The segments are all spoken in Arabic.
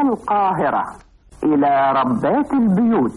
من القاهرة إلى ربات البيوت.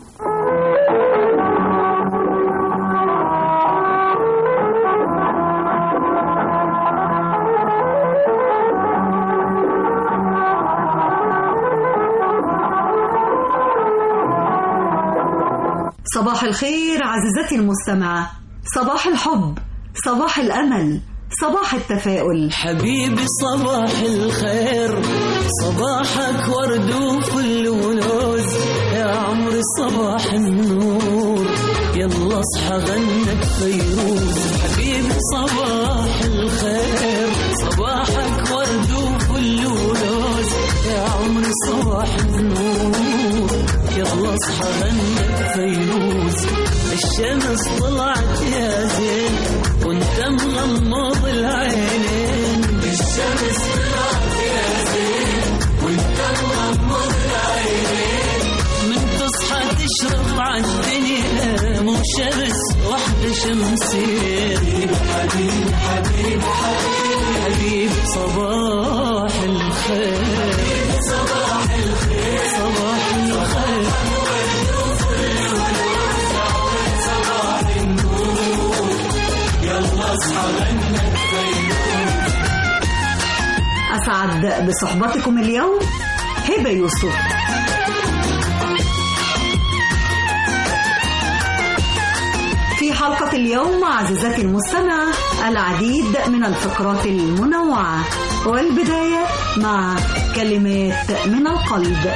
صباح الخير عزيزتي المستمعة، صباح الحب، صباح الأمل، صباح التفاؤل. حبيبي صباح الخير، صباحك ورد وفل ولوز، يا عمري صباح النور، يلا اصحى غنك فيروز. حبيبي صباح الخير، صباحك ورد وفل ولوز، يا عمري صباح النور، يلا اصحى غنك فيروز. الشمس طلعت يا زين وانت مغمض العينين، الشمس طلعت يا زين وانت مغمض العينين. من تصحى تشرق عالدنيا مو شمس واحدة شمسين. حبيبي حبيبي حبيبي حبيبي صباح الخير، صباح الخير، صباح الخير. أسعد بصحبتكم اليوم هبة يوسف. في حلقة اليوم عزيزتي المستمعة العديد من الفقرات المنوعة، والبداية مع كلمات من القلب.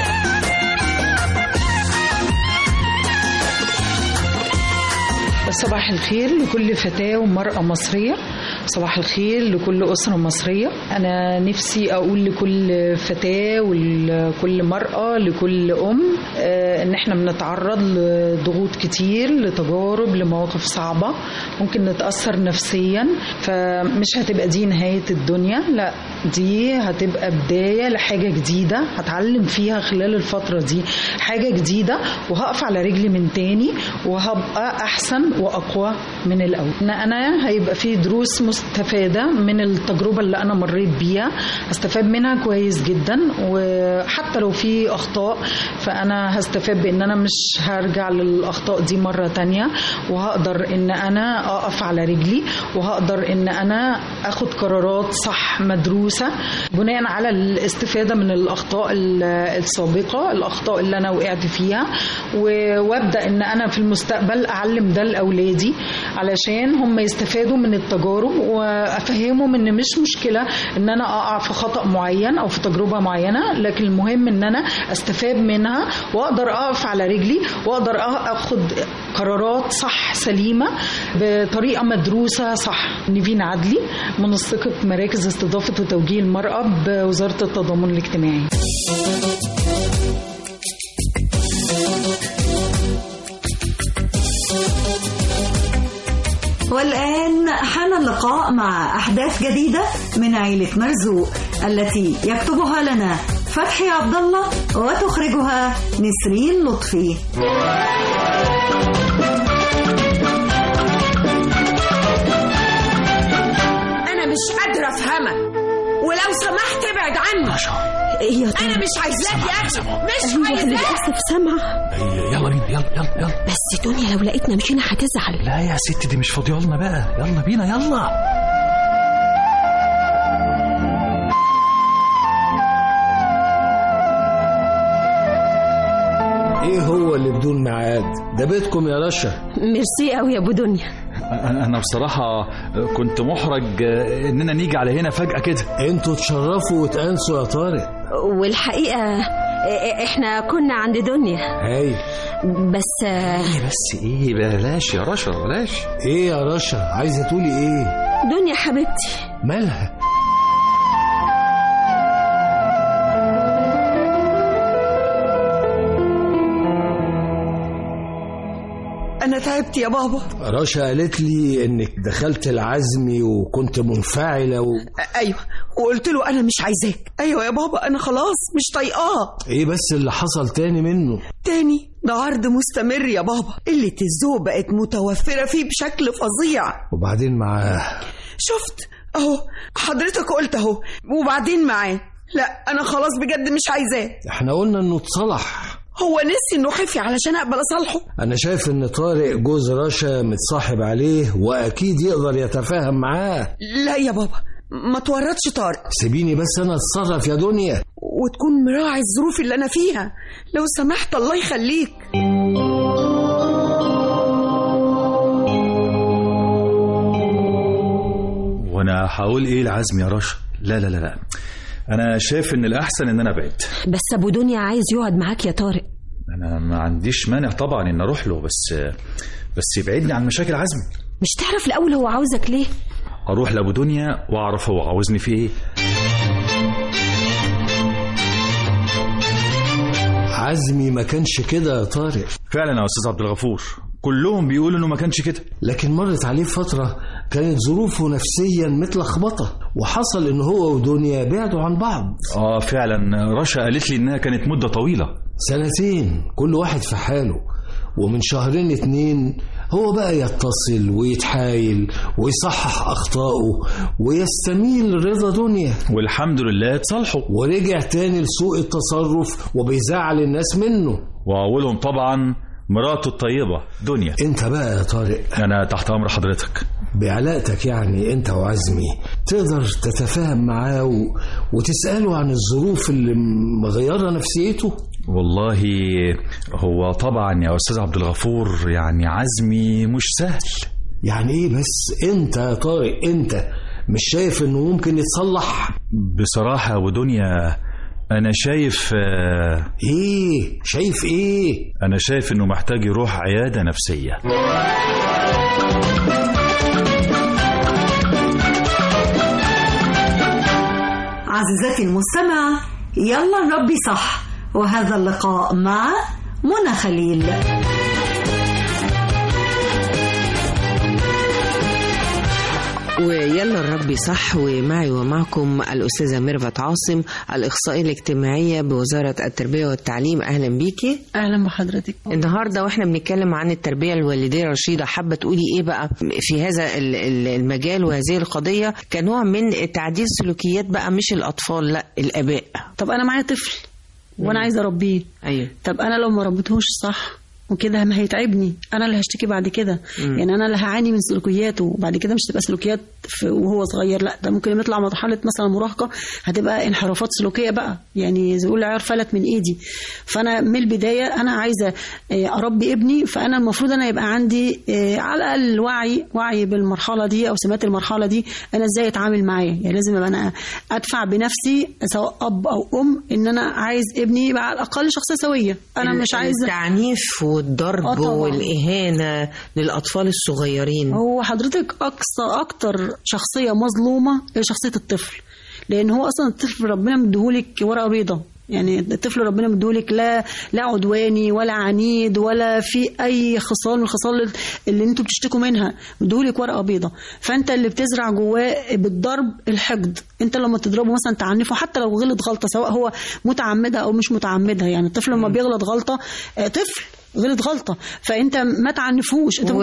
صباح الخير لكل فتاة ومرأة مصرية، صباح الخير لكل أسرة مصرية. أنا نفسي أقول لكل فتاة ولكل مرأة لكل أم إن إحنا بنتعرض لضغوط كتير، لتجارب، لمواقف صعبة، ممكن نتأثر نفسيا، فمش هتبقى دي نهاية الدنيا، لا دي هتبقى بداية لحاجة جديدة هتعلم فيها خلال الفترة دي حاجة جديدة، وهقف على رجلي من تاني وهبقى أحسن وأقوى من الأول. أنا هيبقى في دروس مستفادة من التجربة اللي أنا مريت بيها، هستفاد منها كويس جدا، وحتى لو في أخطاء فأنا هستفاد بأن أنا مش هرجع للأخطاء دي مرة تانية، وهقدر أن أنا أقف على رجلي، وهقدر أن أنا أخد قرارات صح مدروسة بناء على الاستفادة من الأخطاء السابقة، الأخطاء اللي أنا وقعت فيها، وابدأ أن أنا في المستقبل أعلم ده لأولادي علشان هم يستفادوا من التجارب، وأفهمهم أن مش مشكلة أن أنا أقع في خطأ معين أو في تجربة معينة، لكن المهم أن أنا أستفاد منها وأقدر أقف على رجلي، وأقدر أخد قرارات صح سليمة بطريقة مدروسة صح. نيفين عدلي، منسقة مراكز استضافة وتوجيه المرأة بوزارة التضامن الاجتماعي. والآن حان اللقاء مع أحداث جديدة من عيلة مرزوق التي يكتبها لنا فتحي عبد الله وتخرجها نسرين لطفي. أنا مش قادرة أفهمك، ولو سمحت ابعد عني. أنا مش عايزاك يا أخي، مش عايزاك. للأسف سامعة. يلا بينا، يلا بس دنيا لو لقيتنا مشينا هتزعل. لا يا ستي دي مش فاضية لنا بقى، يلا بينا يلا. ايه هو اللي بدون ميعاد ده؟ بيتكم يا رشا. ميرسي قوي يا ابو دنيا. انا بصراحة كنت محرج اننا نيجي على هنا فجأة كده. انتوا تشرفوا وتأنسوا يا طارق. والحقيقة احنا كنا عند دنيا. هاي بس ايه بلاش يا رشا بلاش. ايه يا رشا عايزة تقولي ايه؟ دنيا حبيبتي مالها؟ أنا تعبت يا بابا. رشا قالت لي إنك دخلت العزمي وكنت منفعلة أيوة، وقلت له أنا مش عايزاك. أيوة يا بابا، أنا خلاص مش طايقاه. إيه بس اللي حصل تاني منه؟ تاني ده عرض مستمر يا بابا، قلة الذوق بقت متوفرة فيه بشكل فظيع. وبعدين معاه؟ شفت أهو، حضرتك قلت أهو وبعدين معاه. لا انا خلاص بجد مش عايزاه. احنا قلنا انه اتصلح. هو نسي انه حفي علشان اقبل اصالحه. انا شايف ان طارق جوز رشا متصاحب عليه واكيد يقدر يتفاهم معاه. لا يا بابا ما تورطش طارق. سيبيني بس انا اتصرف يا دنيا، وتكون مراعي الظروف اللي انا فيها لو سمحت. الله يخليك. وانا هقول ايه العزم يا رشا؟ لا لا لا لا، انا شايف ان الاحسن ان انا ابعد. بس ابو دنيا عايز يقعد معاك يا طارق. انا ما عنديش مانع طبعا ان اروح له، بس يبعدني عن مشاكل عزمي. مش تعرف الاول هو عاوزك ليه؟ اروح لابو دنيا واعرف هو عاوزني في ايه. عزمي ما كانش كده يا طارق. فعلا يا استاذ عبد الغفور، كلهم بيقولوا انه ما كانش كده، لكن مرت عليه فترة كانت ظروفه نفسيا متلخبطة وحصل ان هو ودنيا بعدوا عن بعض. فعلا رشا قالت لي انها كانت مدة طويلة، 2 كل واحد في حاله، ومن 2 هو بقى يتصل ويتحايل ويصحح أخطائه ويستميل رضا دنيا، والحمد لله اتصالحوا ورجع تاني لسوء التصرف وبيزعل الناس منه، وأولهم طبعا مراته الطيبة دنيا. انت بقى يا طارق، أنا تحت أمر حضرتك. بعلاقتك يعني انت وعزمي تقدر تتفاهم معاه وتسأله عن الظروف اللي مغيرة نفسيته؟ والله هو طبعا يا أستاذ عبد الغفور يعني عزمي مش سهل. يعني ايه بس انت يا طارق، انت مش شايف انه ممكن يتصلح؟ بصراحة يا دنيا أنا شايف ايه؟ شايف ايه؟ أنا شايف إنه محتاج يروح عيادة نفسية. عزيزتي المستمعة، يلا ربي صح، وهذا اللقاء مع منى خليل. ويلا الرب صح، ومعي ومعكم الأستاذة ميرفت عاصم، الإخصائية الاجتماعية بوزارة التربية والتعليم. أهلا بيكي. أهلا بحضرتك. النهاردة وإحنا بنتكلم عن التربية الوالدية، رشيدة حابة تقولي إيه بقى في هذا المجال وهذه القضية كنوع من تعديل سلوكيات بقى، مش الأطفال لا الآباء. طب أنا معايا طفل وأنا عايزة أربيه. أيوة. طب أنا لو ما ربيتهوش صح وكده ما هيتعبني، انا اللي هشتكي بعد كده. يعني انا اللي هعاني من سلوكياته، وبعد كده مش تبقى سلوكيات وهو صغير، لا ده ممكن يطلع مرحله مثلا مراهقه هتبقى انحرافات سلوكيه بقى، يعني زي يقول العيار فلت من ايدي. فانا من البدايه انا عايزه اربي ابني، فانا المفروض انا يبقى عندي على الاقل وعي بالمرحله دي او سمات المرحله دي، انا ازاي اتعامل معاه. يعني لازم ابقى انا ادفع بنفسي سواء اب او ام ان انا عايز ابني يبقى على الاقل شخصيه سويه. انا مش عايزه التعنيف والضرب والإهانة للأطفال الصغيرين. هو حضرتك أكتر شخصية مظلومة هي شخصية الطفل، لأن هو أصلا الطفل ربنا مديهولك ورقة بيضة. يعني الطفل ربنا مديهولك لا عدواني ولا عنيد ولا في اي خصال من الخصال اللي انتوا بتشتكوا منها، مديهولك ورقه بيضه. فانت اللي بتزرع جواه بالضرب الحقد. انت لما تضربه مثلا تعنفه حتى لو غلط غلطه، سواء هو متعمدها او مش متعمدها. يعني الطفل لما بيغلط غلطه، طفل غلط غلطه، فانت ما تعنفوش. انت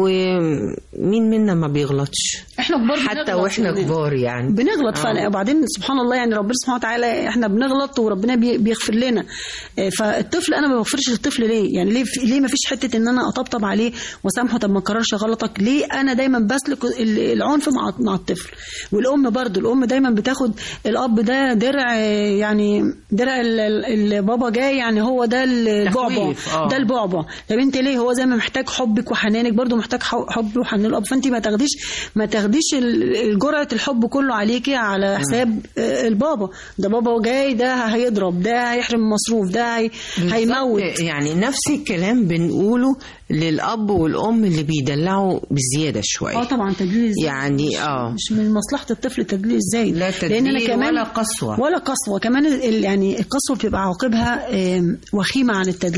ومين منا ما بيغلطش؟ احنا كبار حتى واحنا كبار يعني بنغلط. وبعدين سبحان الله، يعني ربنا سبحانه وتعالى احنا بنغلط وربنا بيغفر لنا. فالطفل انا ما بغفرش للطفل ليه؟ يعني ليه ما فيش حته ان انا اطبطب عليه وسامحه؟ طب ما تكررش غلطك ليه؟ انا دايما بسلك العنف مع الطفل. والام برضو، الام دايما بتاخد الاب ده درع، يعني درع البابا جاي، يعني هو ده البعبع، ده البعبع. طب انت ليه؟ هو زي ما محتاج حبك وحنانك برضو محتاج حب وحنان الاب. فانت ما تاخديش جرعه الحب كله عليكي على حساب البابا. ده بابا جاي، ده هيضرب، ده هيحرم مصروف، ده هيموت. يعني نفس الكلام بنقوله للاب والام اللي بيدلعوا بزياده شويه. طبعا تدليل الزايد يعني مش من مصلحه الطفل تدليل الزايد. لا تدليل ولا قسوه كمان. يعني القسوه بتبقى عواقبها وخيمه عن التدليل.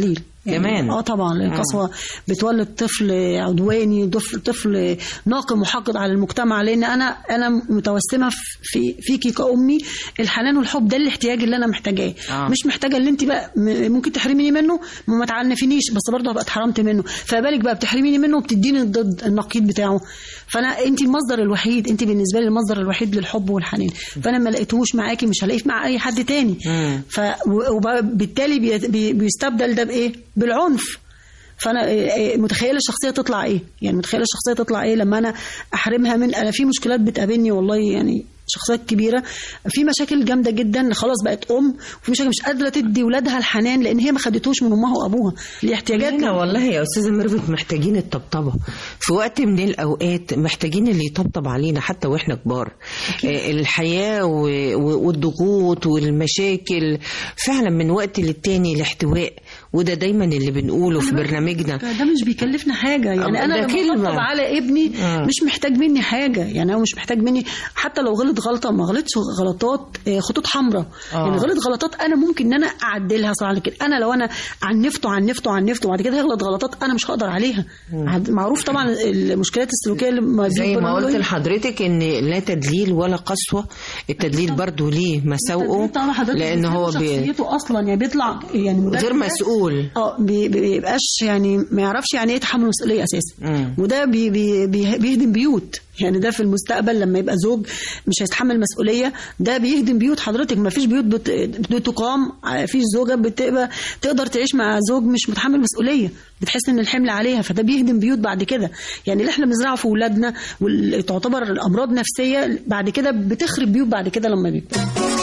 كمان طبعا القسوه بتولد طفل عدواني، طفل ناقم وحاقد على المجتمع، لان انا متوسمه فيكي كأمي الحنان والحب، ده الاحتياج اللي انا محتاجاه. مش محتاجه اللي انت بقى ممكن تحرميني منه، ما تعنفينيش بس برضه هبقى اتحرمت منه، فبالك بقى بتحرميني منه وبتديني ضد النقيض بتاعه. انت المصدر الوحيد، انت بالنسبه لي المصدر الوحيد للحب والحنان، فانا ما لقيتهوش معاكي مش هلاقيه مع اي حد تاني. وبالتالي بيستبدل ده بايه؟ بالعنف. فانا متخيله الشخصيه تطلع ايه، يعني متخيله الشخصيه تطلع ايه لما انا احرمها من. انا في مشكلات بتقابلني والله، يعني شخصيات كبيره في مشاكل جامده جدا، خلاص بقت وفي مشاكل مش قادره تدي ولادها الحنان لان هي ما خدتوش من امها وابوها. الاحتياجات والله يا استاذه ميرفت محتاجين الطبطبه في وقت من الاوقات، محتاجين اللي يطبطب علينا حتى واحنا كبار. الحياه والضغوط والمشاكل فعلا من وقت للتاني الاحتواء، وده دايما اللي بنقوله في برنامجنا. ده مش بيكلفنا حاجه، يعني انا لما بطبطب على ابني مش محتاج مني حاجه، يعني هو مش محتاج مني حتى لو غلط غلطه، ما غلطش غلطات خطوط حمراء. يعني غلط غلطات انا ممكن ان انا اعدلها صراحه، لكن انا لو انا عنفته وبعد كده هيغلط غلطات انا مش هقدر عليها. معروف طبعا المشكلات السلوكيه اللي زي ما قلت لحضرتك ان لا تدليل ولا قسوه. التدليل برضو ليه مساوئه، لان هو شخصيته اصلا يعني بيطلع يعني غير مسؤول، بيبقاش يعني ما يعرفش يعني ايه تحمل مسؤوليه اساسا. وده بيهدم بيوت. يعني ده في المستقبل لما يبقى زوج مش هيتحمل مسؤوليه، ده بيهدم بيوت. حضرتك ما فيش بيوت بتقام، فيش زوجه تقدر تعيش مع زوج مش متحمل مسؤوليه، بتحس ان الحمل عليها، فده بيهدم بيوت بعد كده. يعني اللي احنا بنزرعه في اولادنا وتعتبر الامراض نفسيه بعد كده بتخرب بيوت بعد كده لما بيكبر.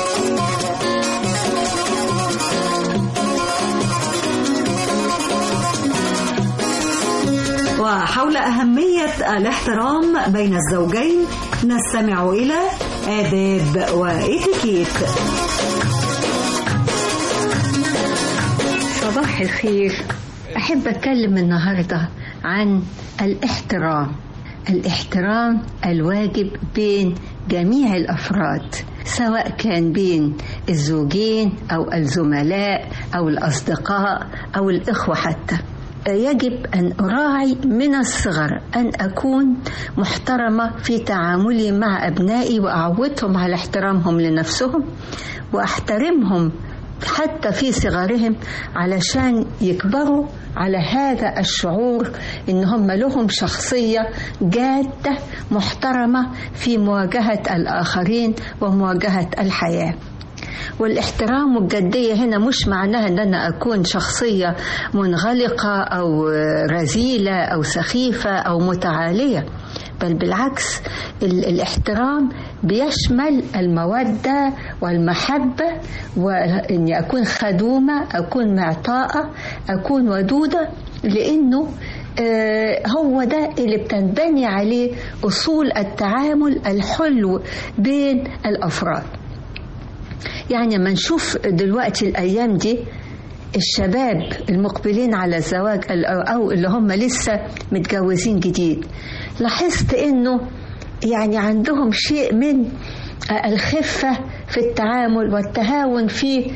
وحول أهمية الاحترام بين الزوجين نستمع إلى آداب وإتيكيت. صباح الخير. أحب أتكلم النهاردة عن الاحترام الواجب بين جميع الأفراد، سواء كان بين الزوجين أو الزملاء أو الأصدقاء أو الإخوة حتى. يجب أن أراعي من الصغر أن أكون محترمة في تعاملي مع أبنائي، وأعودهم على احترامهم لنفسهم، وأحترمهم حتى في صغرهم علشان يكبروا على هذا الشعور إن هم لهم شخصية جادة محترمة في مواجهة الآخرين ومواجهة الحياة. والاحترام والجدية هنا مش معناها أن أنا أكون شخصية منغلقة أو رذيلة أو سخيفة أو متعالية، بل بالعكس الاحترام بيشمل المودة والمحبة، وإني أكون خدومة، أكون معطاءة، أكون ودودة، لأنه هو ده اللي بتنبني عليه أصول التعامل الحلو بين الأفراد. يعني ما نشوف دلوقتي الأيام دي الشباب المقبلين على الزواج أو اللي هم لسه متجوزين جديد، لاحظت إنه يعني عندهم شيء من الخفة في التعامل والتهاون في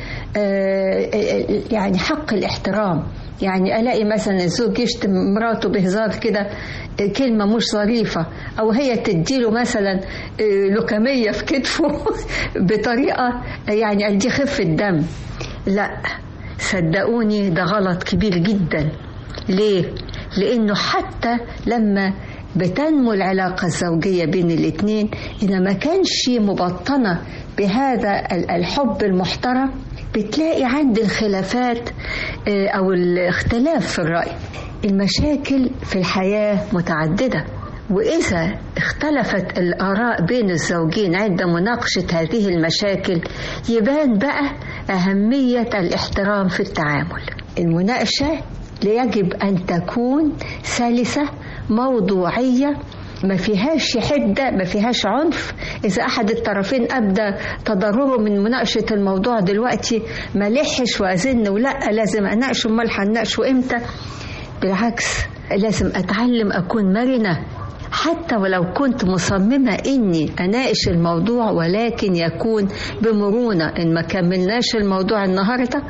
يعني حق الاحترام. يعني ألاقي مثلا الزوج يشتم مراته بهزار كده كلمة مش ظريفة، أو هي تديله مثلا لكمية في كتفه بطريقة يعني دي خفة دم. لا صدقوني ده غلط كبير جدا. ليه؟ لأنه حتى لما بتنمو العلاقة الزوجية بين الاثنين إذا ما كانش مبطنة بهذا الحب المحترم، بتلاقي عند الخلافات أو الاختلاف في الرأي. المشاكل في الحياة متعددة، وإذا اختلفت الآراء بين الزوجين عند مناقشة هذه المشاكل يبان بقى أهمية الاحترام في التعامل. المناقشة يجب أن تكون سلسة موضوعية، ما فيهاش حدة، ما فيهاش عنف. إذا أحد الطرفين أبدى تضرره من مناقشة الموضوع دلوقتي ما لحش وأزن ولا لازم أناقشه، امال هنناقشه إمتى؟ بالعكس لازم أتعلم أكون مرنة، حتى ولو كنت مصممة إني أناقش الموضوع، ولكن يكون بمرونة. إن ما كملناش الموضوع النهاردة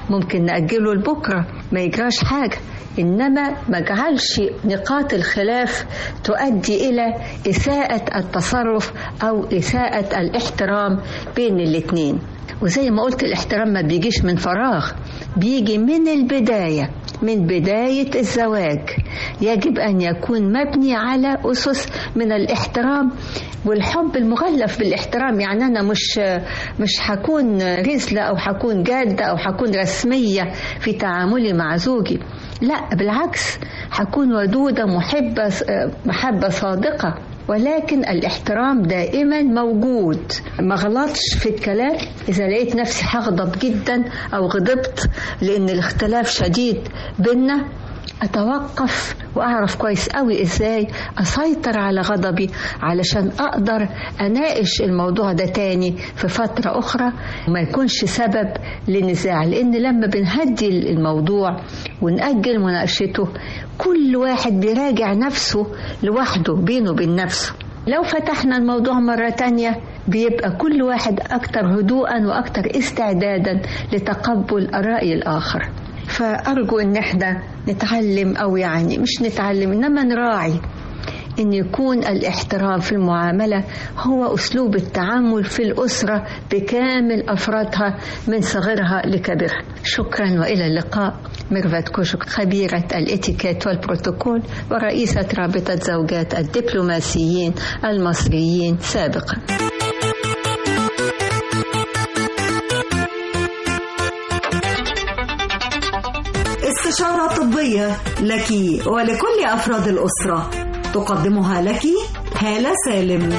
ممكن نأجله لبكرة ما يجراش حاجة، إنما ما جعلش نقاط الخلاف تؤدي إلى إساءة التصرف أو إساءة الاحترام بين الاتنين. وزي ما قلت الاحترام ما بيجيش من فراغ، بيجي من البداية، من بداية الزواج يجب أن يكون مبني على أسس من الاحترام والحب المغلف بالاحترام. يعني أنا مش هكون رزلة أو هكون جادة أو هكون رسمية في تعاملي مع زوجي، لا بالعكس، هكون ودودة محبة صادقة، ولكن الاحترام دائما موجود. ما غلطش في الكلام. إذا لقيت نفسي هغضب جدا أو غضبت لأن الاختلاف شديد بينا، أتوقف وأعرف كويس قوي إزاي أسيطر على غضبي علشان أقدر أناقش الموضوع ده تاني في فترة أخرى وما يكونش سبب لنزاع. لأن لما بنهدي الموضوع ونأجل مناقشته كل واحد بيراجع نفسه لوحده بينه وبين نفسه. لو فتحنا الموضوع مرة تانية بيبقى كل واحد أكتر هدوءا وأكتر استعدادا لتقبل آراء الآخر. فأرجو إن احنا نتعلم، أو يعني مش نتعلم إنما نراعي إن يكون الاحترام في المعاملة هو أسلوب التعامل في الأسرة بكامل أفرادها من صغيرها لكبيرها. شكرا وإلى اللقاء. ميرفت كوشك، خبيرة الاتيكيت والبروتوكول ورئيسة رابطة زوجات الدبلوماسيين المصريين سابقا. استشارة طبية لك ولكل أفراد الأسرة تقدمها لك هالة سالم.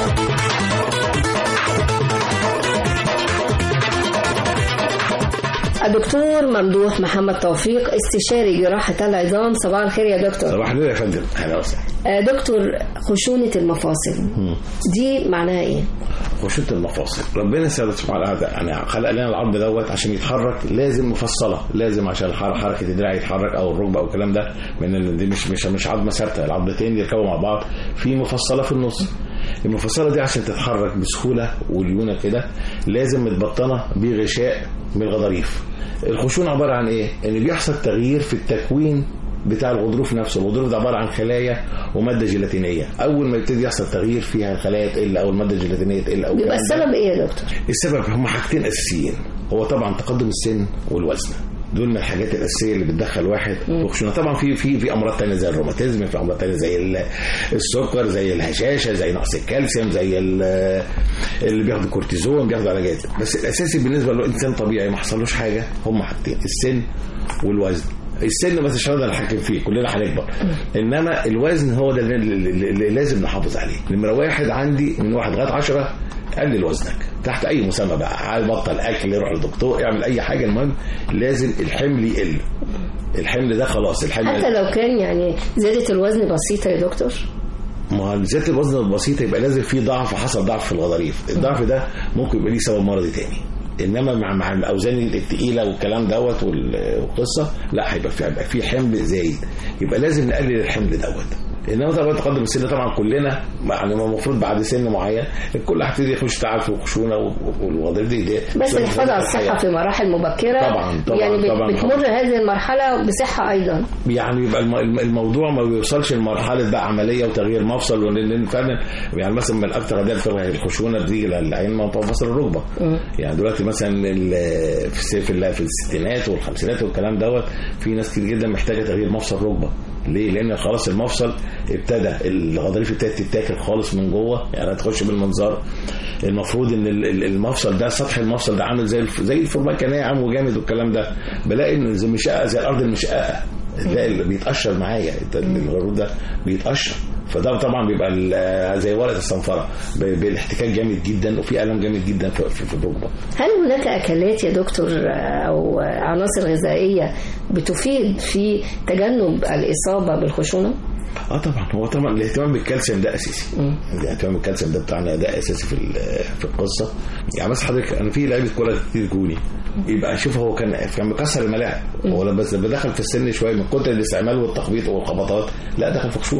الدكتور ممدوح محمد توفيق، استشاري جراحة العظام. صباح الخير يا دكتور. صباح الخير يا فندم. اهلا وسهلا. دكتور، خشونة المفاصل دي معناها ايه؟ خشونة المفاصل، ربنا سبحانه وتعالى يعني خلق لنا العظم دوت عشان يتحرك لازم مفصله، لازم عشان حركه الدراع يتحرك او الركبه او الكلام ده، من دي مش عظمه ثابته، العظمتين يركبوا مع بعض في مفصله في النص. المفصله دي عشان تتحرك بسهوله وليونه كده لازم متبطنه بغشاء من الغضاريف. الخشونه عباره عن ايه؟ ان بيحصل تغيير في التكوين بتاع الغضروف نفسه. الغضروف ده عباره عن خلايا وماده جيلاتينيه، اول ما يبتدي يحصل تغيير فيها الخلايا تقل او الماده الجيلاتينيه تقل او بيبقى السبب ايه يا دكتور؟ السبب هم حاجتين اساسيين، هو طبعا تقدم السن والوزن، دول من الحاجات الاساسيه اللي بتدخل واحد في خشونه. طبعا في امراض ثانيه زي الروماتيزم، في امراض ثانيه زي السكر، زي الهشاشه، زي نقص الكالسيوم، زي اللي بياخد كورتيزون، بياخد علاجات. بس الاساسي بالنسبه للانسان طبيعي ما حصلوش حاجه هم حاجتين، السن والوزن. السن بس مش هنقدر نتحكم فيه، كلنا هنكبر، انما الوزن هو ده اللي لازم نحافظ عليه. نمره واحد عندي من 1 لغايه 10 قلل وزنك تحت اي مسمى بقى، بطل اكل، يروح للدكتور، يعمل اي حاجه، المهم لازم الحمل يقل. الحمل ده خلاص، الحمل حتى لو كان يعني زياده الوزن بسيطه يا دكتور. ما زياده الوزن البسيطه يبقى لازم في ضعف، حصل ضعف في الغضاريف. الضعف ده ممكن يبقى ليه سبب مرضي تاني، انما مع الاوزان الثقيله والكلام دوت والقصه لا، هيبقى في حمل زايد، يبقى لازم نقلل الحمل دوت. انما طبعا تقدم السن طبعا كلنا يعني المفروض بعد سن معين الكل هيبتدي يخش تعب في خشونه والوظائف دي بس الحفاظ على الصحه في مراحل مبكره طبعا يعني طبعا بتمر هذه المرحله بصحه ايضا. يعني يبقى الموضوع ما بيوصلش لمرحله بقى عمليه وتغيير مفصل، لان فعلا يعني مثلا من اكثر غدار في الخشونه بتيجي للعين مفصل الركبه. يعني دلوقتي مثلا في الستينات والخمسينات والكلام دوت في ناس كتير جدا محتاجه تغيير مفصل ركبه. ليه؟ لان خلاص المفصل ابتدى الغضاريف ابتدت تتاكل خالص من جوه، يعني هتخش بالمنظار. المفروض ان المفصل ده، سطح المفصل ده عامل زي الفورماكه ناعم وجامد والكلام ده، بلاقي ان زي مشقه، زي الارض المشقه، تلاقي اللي بيتقشر معايا الغضروف ده بيتقشر. فده طبعا بيبقى زي ورقه الصنفره، بالاحتكاك جامد جدا وفي الم جامد جدا في الركبه. هل هناك اكلات يا دكتور او عناصر غذائيه بتفيد في تجنب الاصابه بالخشونه؟ طبعا، هو طبعا الاهتمام بالكالسيوم ده اساسي. الاهتمام بالكالسيوم ده بتاعنا ده اساسي في القصه. يعني مثلا حضرتك انا في لعيبه كوره كتير جوني يبقى شوف هو كان مكسر الملاعب، هو بس لما دخل في السن شويه من كتر الاستعمال والتخبيط والخبطات لا دخل في خشونه.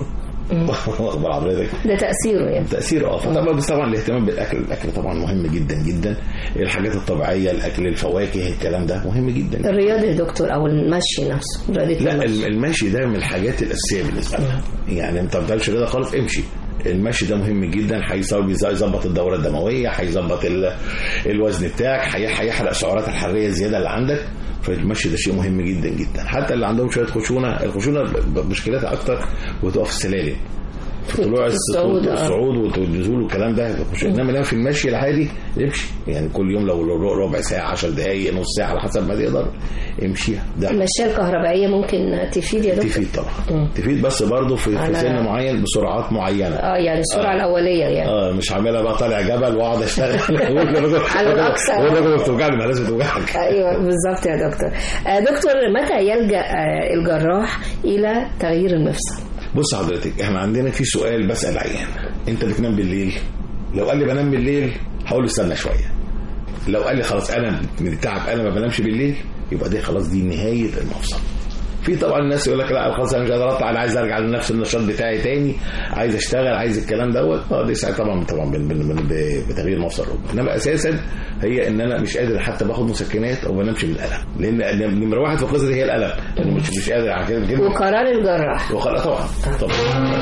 واخبار حضرتك ده تاثيره يعني تاثيره فطبعا بس طبعا الاهتمام بالاكل طبعا مهم جدا جدا. الحاجات الطبيعيه، الاكل، الفواكه، الكلام ده مهم جدا. الرياضه يا دكتور او المشي نفسه؟ لا المشي ده من الحاجات الاساسيه بالنسبه لنا. يعني انت ما بتعملش رياضه خالص امشي. المشي ده مهم جدا، هيظبط الدوره الدمويه، هيظبط الوزن بتاعك، هيحرق السعرات الحراريه الزياده اللي عندك. فالمشي ده شيء مهم جدا جدا. حتى اللي عندهم شويه خشونه، الخشونه مشكلتها اكتر بتقف في السلالم، في طلوع الصعود والنزول والكلام ده. انما في المشي العادي امشي، يعني كل يوم لو ربع ساعه 10 دقائق نص ساعه على حسب ما تقدر امشيها. المشيه الكهربائيه ممكن تفيد يا دكتور؟ تفيد طبعا. تفيد بس برضه في سن معين بسرعات معينه. يعني السرعه الاوليه يعني. مش عاملها بقى طالع جبل واقعد اشتغل على الاقصى. والرجل بتوجعني، ما لازم توجعك. ايوه بالظبط يا دكتور. دكتور متى يلجا الجراح الى تغيير المفصل؟ بص حضرتك، احنا عندنا في سؤال بسأل عيان: انت بتنام بالليل؟ لو قال لي بنام بالليل هقول له استنى شويه. لو قال لي خلاص انا من التعب انا ما بنامش بالليل، يبقى دي خلاص دي نهايه المفصل. في طبعا الناس يقول لك لا خلاص انا مش قادر اطلع، انا عايز ارجع لنفس النشاط بتاعي تاني، عايز اشتغل، عايز الكلام دوت. دي ساعه طبعا بتغيير مفصل الركبه. انما اساسا هي ان انا مش قادر حتى باخد مسكنات او بنامش من الالم، لان نمره واحد في القصه دي هي الالم، لان مش قادر على كده. وقرار الجراح طبعا.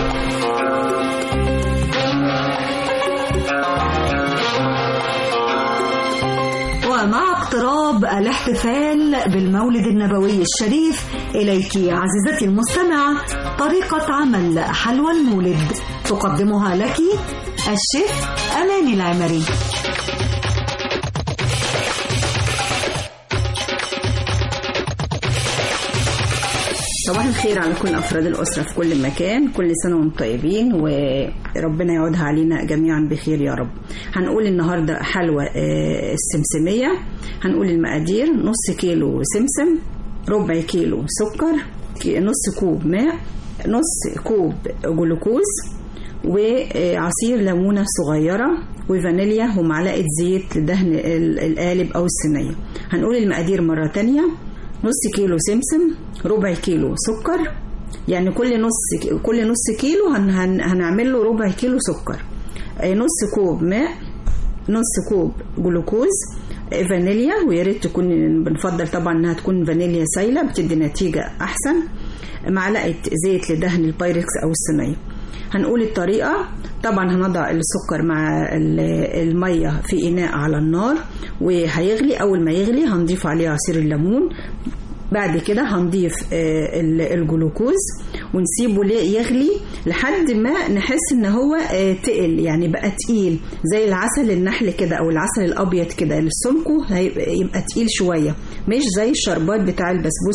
ومع اقتراب الاحتفال بالمولد النبوي الشريف، إليك عزيزتي المستمعة طريقة عمل حلوى المولد تقدمها لك الشيف أماني العمري. صباح الخير على كل أفراد الأسرة في كل مكان، كل سنة وانتم طيبين وربنا يعودها علينا جميعا بخير يا رب. هنقول النهاردة حلوى السمسمية. هنقول المقادير: نص كيلو سمسم، ربع كيلو سكر، نص كوب ماء، نص كوب جلوكوز، وعصير ليمونة صغيرة، وفانيليا، ومعلقة زيت لدهن القالب أو الصينية. هنقول المقادير مرة تانية: نص كيلو سمسم، ربع كيلو سكر، يعني كل نص كيلو هنعمل له ربع كيلو سكر، نص كوب ماء، نص كوب جلوكوز، فانيليا، ويا ريت تكون بنفضل طبعا انها تكون فانيليا سايله بتدي نتيجه احسن، معلقه زيت لدهن البايركس او الصينيه. هنقول الطريقه: طبعا هنضع السكر مع الميه في اناء على النار وهيغلي. اول ما يغلي هنضيف عليه عصير الليمون، بعد كده هنضيف الجلوكوز ونسيبه يغلي لحد ما نحس ان هو تقل، يعني بقى تقيل زي العسل النحل كده او العسل الابيض كده، السمكه هيبقى تقيل شويه، مش زي الشربات بتاع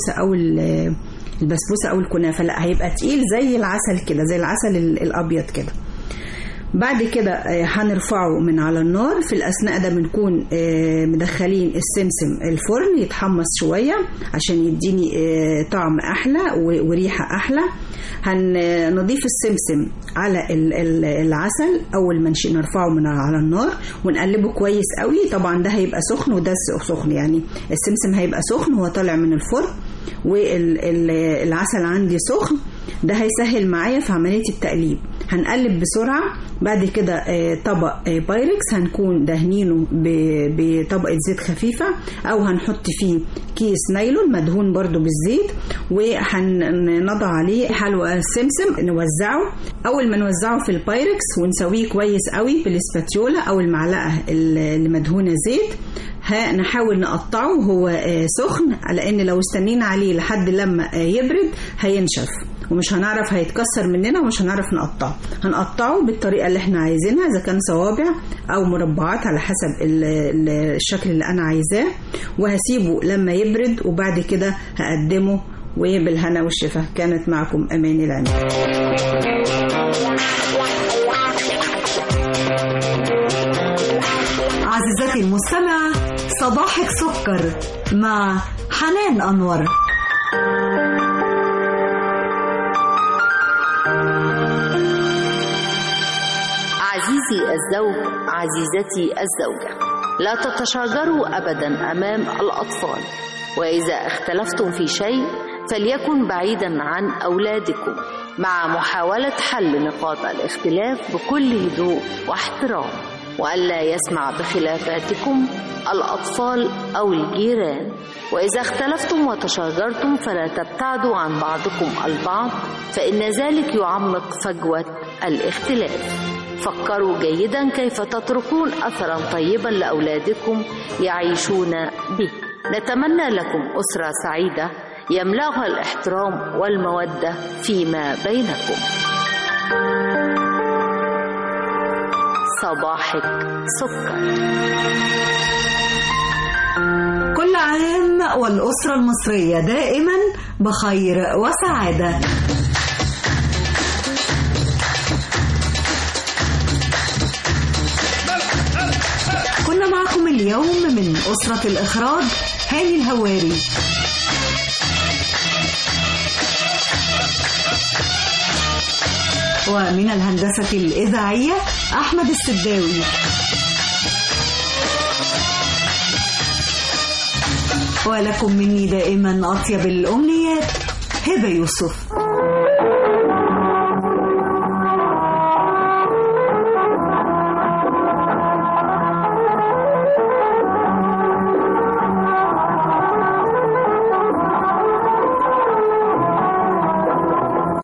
البسبوسه او الكنافه، لا هيبقى تقيل زي العسل كده، زي العسل الابيض كده. بعد كده هنرفعه من على النار. في الأثناء ده بنكون مدخلين السمسم الفرن يتحمص شوية عشان يديني طعم أحلى وريحة أحلى. هنضيف السمسم على العسل أول ما نرفعه من على النار ونقلبه كويس قوي. طبعا ده هيبقى سخن وده سخن، يعني السمسم هيبقى سخن وهو طالع من الفرن والعسل عندي سخن، ده هيسهل معايا في عملية التقليب. هنقلب بسرعة. بعد كده طبق بايركس هنكون دهنينه بطبقة زيت خفيفة أو هنحط فيه كيس نايلون مدهون برضو بالزيت، وهنضع عليه حلوى السمسم نوزعه. أول ما نوزعه في البايركس ونسويه كويس قوي بالاسباتيولا أو المعلقة اللي مدهونة زيت، نحاول نقطعه وهو سخن، على ان لو استنينا عليه لحد لما يبرد هينشف ومش هنعرف، هيتكسر مننا ومش هنعرف نقطعه. هنقطعه بالطريقة اللي احنا عايزينها، اذا كان صوابع او مربعات على حسب الشكل اللي انا عايزاه، وهسيبه لما يبرد وبعد كده هقدمه وبالهنا والشفا. كانت معكم أماني العمري. عزيزتي المستمعة، صباحك سكر مع حنان أنور. عزيزي الزوج، عزيزتي الزوجة، لا تتشاجروا أبدا أمام الأطفال، وإذا اختلفتم في شيء فليكن بعيدا عن أولادكم، مع محاولة حل نقاط الاختلاف بكل هدوء واحترام، وألا يسمع بخلافاتكم الأطفال أو الجيران. وإذا اختلفتم وتشاجرتم فلا تبتعدوا عن بعضكم البعض، فإن ذلك يعمق فجوة الاختلاف. فكروا جيدا كيف تتركون أثرا طيبا لأولادكم يعيشون به. نتمنى لكم أسرة سعيدة يملأها الاحترام والمودة فيما بينكم. صباحك سكر. كل عام والأسرة المصرية دائما بخير وسعادة. كنا معكم اليوم من أسرة الإخراج هاني الهواري، ومن الهندسة الإذاعية أحمد السداوي. ولكم مني دائما أطيب الأمنيات، هبة يوسف.